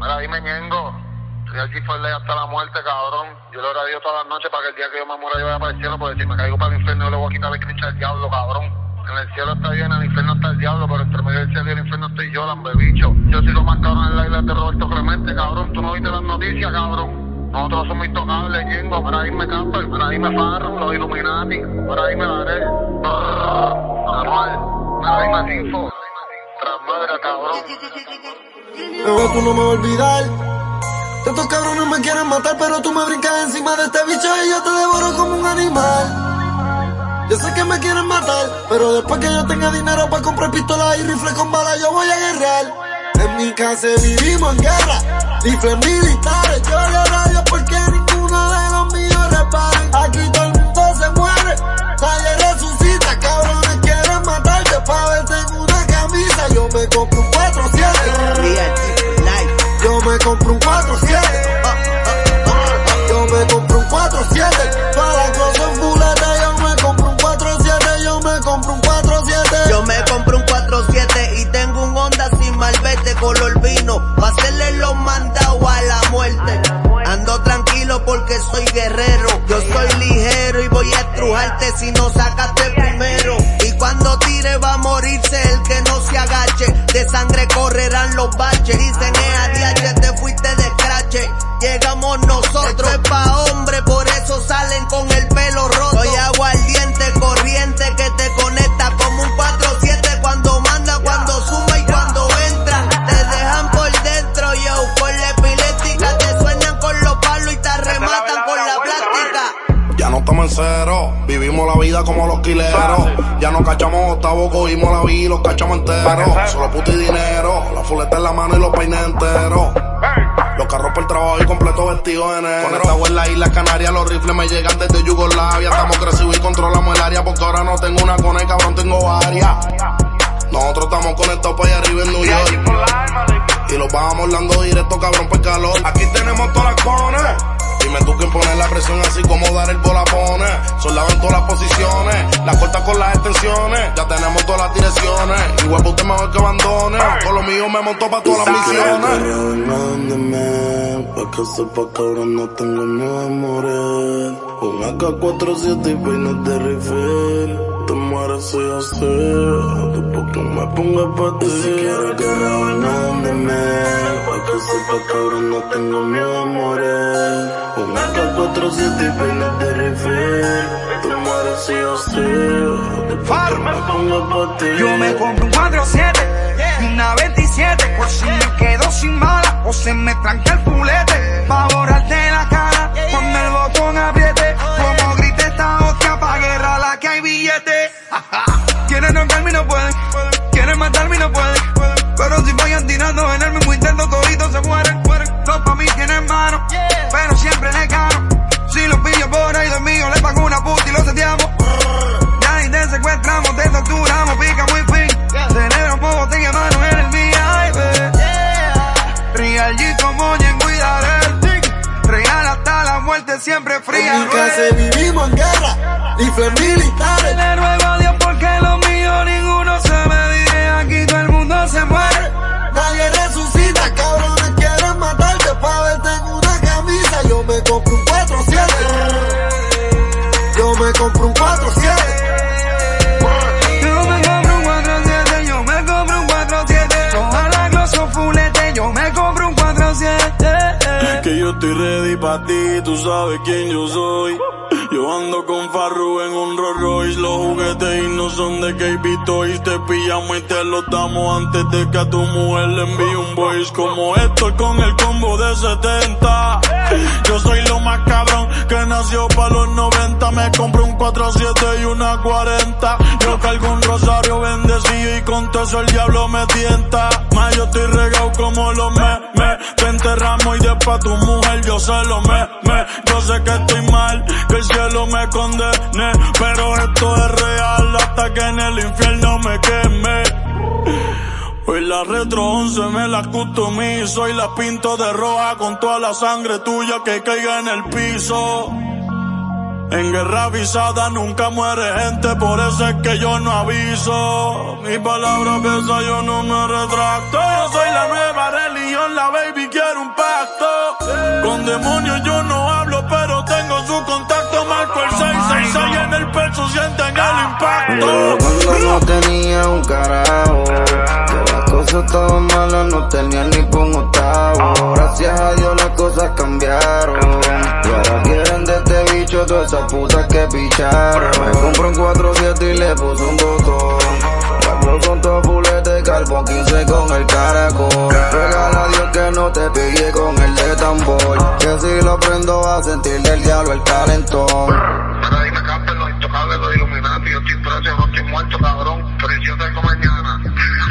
Ahora dime, Ñengo. Estoy aquí por ley hasta la muerte, cabrón. Yo le oro a Dios todas las noches para que el día que yo me muera yo vaya para el cielo, porque si me caigo para el infierno yo le voy a quitar el crincha al diablo, cabrón. En el cielo está bien, en el infierno está el diablo, pero entre medio del cielo y el infierno estoy yo, lambebicho. Yo soy lo más cabrón en la isla de Roberto Clemente, cabrón. Tú no viste las noticias, cabrón. Nosotros somos intocables, Ñengo. Para irme Camper, para irme Farro, los Illuminati, para irme Daré, Anual, para irme Sinfo, Transmadra, cabrón. Pero tú no me vas a olvidar. Estos cabrones me quieren matar, pero tú me brincas encima de este bicho y yo te devoro como un animal. Yo sé que me quieren matar, pero después que yo tenga dinero para comprar pistolas y rifles con balas, yo voy a guerrear. En mi casa vivimos en guerra, rifles militares. Yo le oro a Dios porque ninguno de los míos reparen. Aquí todo el mundo se muere, nadie resucita. Cabrones quieren matarte pa' verte en una camisa. Yo me compro un 4-7. Yo me compro un 4-7. Yo me compro un 4-7. Para la cosa en fuleta. Yo me compro un 4-7. Yo me compro un 4-7. Yo me compro un 4-7 y tengo un Honda sin malvete color vino, pa' hacerle los mandados a la muerte. Ando tranquilo porque soy guerrero. Yo soy ligero y voy a estrujarte si no sacaste primero. Y cuando tire va a morirse el que no se agache. De sangre correrán los baches. Dicen ADH, te fuiste de escrache. Llegamos nosotros, esto es pa' hombre, por eso salen con el pelo roto. Soy aguardiente, corriente que te conecta como un 4-7. Cuando manda, cuando suma y cuando entra. Te dejan por dentro, yo, por la epiléptica. Te sueñan con los palos y te rematan con la plástica. Ya no estamos en cero, vivimos la vida como los quileros. Ya no cachamos octavo, cogimos la vida y los cachamos enteros. Solo puta y dinero, la fuleta en la mano y los peines enteros. Los carros por el trabajo y completo vestidos de negro. Conectado en la isla Canaria, los rifles me llegan desde Yugoslavia. Estamos crecidos y controlamos el área porque ahora no tengo una cone, cabrón, tengo varias. Nosotros estamos conectados para allá arriba en New York. Y los vamos dando directo, cabrón, por calor. Aquí tenemos todas las cones. Dime tú quién pone la presión así como dar el bola pone. Soldado en todas las posiciones, las cortas con las extensiones. Ya tenemos todas las direcciones. Igual para usted mejor que abandone. Con lo mío me montó para todas las misiones. Pa' que sepa cabrón, no tengo miedo a morir. Un AK-47 y peines de rifle. Te mueres soy así, después que me ponga pa' ti. Y si quieres guerra, ven a donde me. Pa' que sepa cabrón, no tengo miedo a morir. Un AK-47 y peines de rifle. Te mueres soy así, después que me ponga pa' ti. Yo me compro un 4-7 y una 27, por si me quedo sin bala o se me tranca el fulete. Pa' borrarte la cara cuando el botón apriete. Como grite esta hostia pa' guerra la que hay billete. Quieren romperme y no pueden, quieren matarme y no pueden. Pero si vayan tirando en el mismo intento toditos se mueren. Los pa' mí tienen mano, pero siempre le gano. Si los pillo por ahí dormido le pago una puta y los seteamos. Ya y te secuestramos, te torturamos, pica muy fin. Celebra un poco, te mano en el VIP. Real G como Ñengo y Darel. Real hasta la muerte, siempre fría. En mi casa vivimos en guerra, rifles militares. Le ruego a Dios porque los míos ninguno se me dice. Aquí todo el mundo se muere, nadie resucita. Cabrones quieren matarte pa' verte en una camisa. Yo me compro un 4-7. Yo me compro un 4-7. Yo me compro un 4-7. Yo me compro un 4-7. Todas las cosas son fulete. Yo me compro un 4-7. Que yo estoy ready pa' ti, tú sabes quién yo soy. Yo ando con Farru en un Rolls Royce. Los juguetes y no son de KB Toys. Te pillamos y te los damos antes de que a tu mujer le envíe un voice. Como Héctor con el combo de 70. Yo soy lo más cabrón que nació pa' los 90. Me compro un 4-7 y una 40. Yo cargo un rosario bendecido y con todo eso el diablo me tienta. Más yo estoy regado como los te enterramos y después a tu mujer yo se lo yo sé que estoy mal, que el cielo me condene, pero esto es real hasta que en el infierno me queme. Hoy la Retro 11 me la customizo y la pinto de roja con toda la sangre tuya que caiga en el piso. En guerra avisada nunca muere gente, por eso es que yo no aviso. Mi palabra pesa, yo no me retracto. Yo soy la nueva religión, la baby quiere un pacto. Con demonios yo no hablo, pero tengo su contacto. Marco el 666 en el pecho, sienten el impacto. Cuando no tenía un carajo, que las cosas estaban malas, no tenía ni por un octavo. Gracias a Dios las cosas cambiaron, y ahora quieren de este bicho todas esas putas que picharon. Me compré un 4-7 y le puse un botón. Las son todos fuletes, carbón 15 con el caracol. Regala a Dios que no te pegue con el de tambor, que si lo prendo va a sentir del diablo el calentón. Pero dime, Camper, los intocables, los Illuminati, yo estoy preso, yo no estoy muerto, cabrón, pero yo tengo mañana.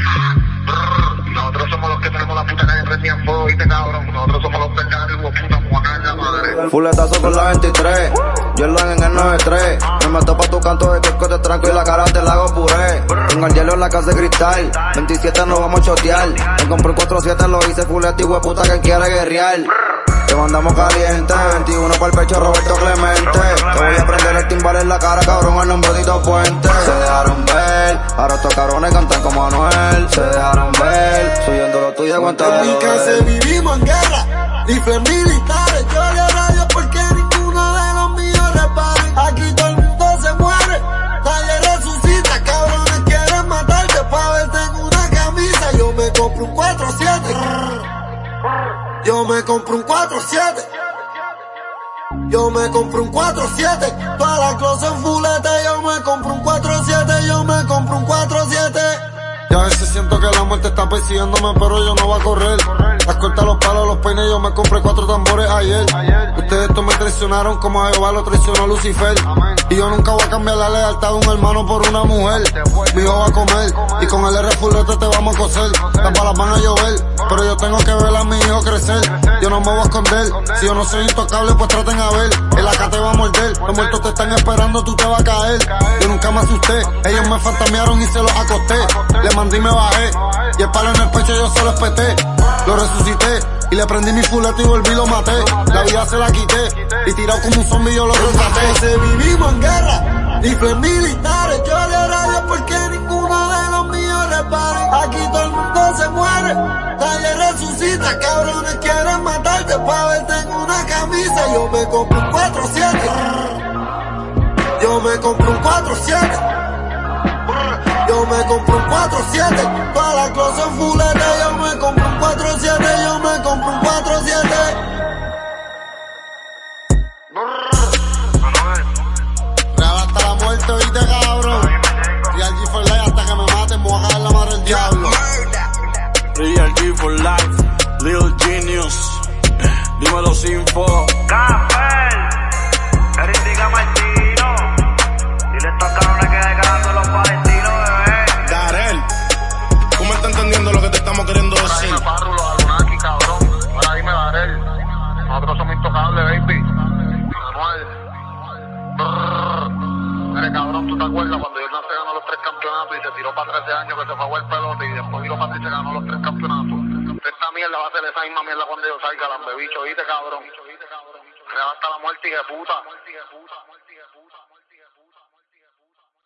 Nosotros somos los que tenemos la puta calle prendida en fuego, ¿viste, cabrón? Nosotros somos los verdaderos, puta, muacaña, madre. Fuletazo con la 23, Jordan en el 93. Me meto pa' tu canto de que te tranco y la cara te la hago puré. Tengo el hielo en la casa de cristal, 27 nos vamos a chotear. Me compré 4-7, lo hice fuleta y hueputa que quiere guerrear. Te mandamos caliente, 21 para el pecho Roberto Clemente. Te voy a prender el timbal en la cara, cabrón, el nombre de Tito Puente. Se dejaron ver, ahora estos cabrones cantan como Anuel. Se dejaron ver, subiendo lo tuyo, aguanta. En mi casa vivimos en guerra, rifles militares. Yo le radio porque ninguno de los míos reparen. Aquí todo el mundo se muere, nadie resucita. Cabrones quieren matarte pa' verte en una camisa. Yo me compro un 4-7. Yo me compro un 4-7. Yo me compro un 4-7. Todas las cosas en fulete. Yo me compro un 4-7. Yo me compro un 4-7. Y a veces siento que la muerte está persiguiéndome, pero yo no voy a correr. Las cortas, los palos, los peines, yo me compré 4 tambores ayer. Ustedes estos me traicionaron como a Jehová lo traicionó Lucifer. Y yo nunca voy a cambiar la lealtad de un hermano por una mujer. Mi hijo va a comer, y con el R fulete te vamos a coser. Las balas van a llover, pero yo tengo que ver a mi hijo crecer. Yo no me voy a esconder, si yo no soy intocable pues traten a ver. El acá te va a morder, los muertos te están esperando, tú te vas a caer. Yo nunca me asusté, ellos me fantamearon y se los acosté. Le mandé y me bajé, y el palo en el pecho yo se lo espeté. Lo resucité, y le prendí mi fulete y volví y lo maté. La vida se la quité, y tirado como un zombie yo lo rescaté. Vivimos en guerra, rifles militares. Yo le radio porque ninguno de los míos reparen. Aquí todo el mundo se muere, nadie resucita. Cabrones quieren matarte pa' verte en una camisa. Yo me compro un 4-7. Yo me compro un 4-7. Yo me compro un 4-7. Todas las cosas en fulete. Yo me compro un 4-7. Yo me compro un 4-7. Real hasta la muerte, oíste, cabrón. Real G for life hasta que me maten, me voy a caer la madre del diablo. Real G for life, Lil Genius. Dímelo sin fo. Café, Eritica Martino. Dile a estos cabrones que dejaron los palestinos, bebé. Darel, ¿tú me estás entendiendo lo que te estamos queriendo Ahora decir? dime, Farru, los Anunnaki, cabrón. Ahora dime, Darel. Nosotros somos intocables, baby. Anual. Mire, cabrón, ¿tú te acuerdas cuando Jordan se ganó los 3 campeonatos y se tiró para 13 años que se fue a jugar pelota y después tiró para ti y se ganó los 3 campeonatos? Esta mierda va a ser esa misma mierda cuando yo salga, lambebicho, ¿viste, cabrón? Real hasta la muerte y de puta.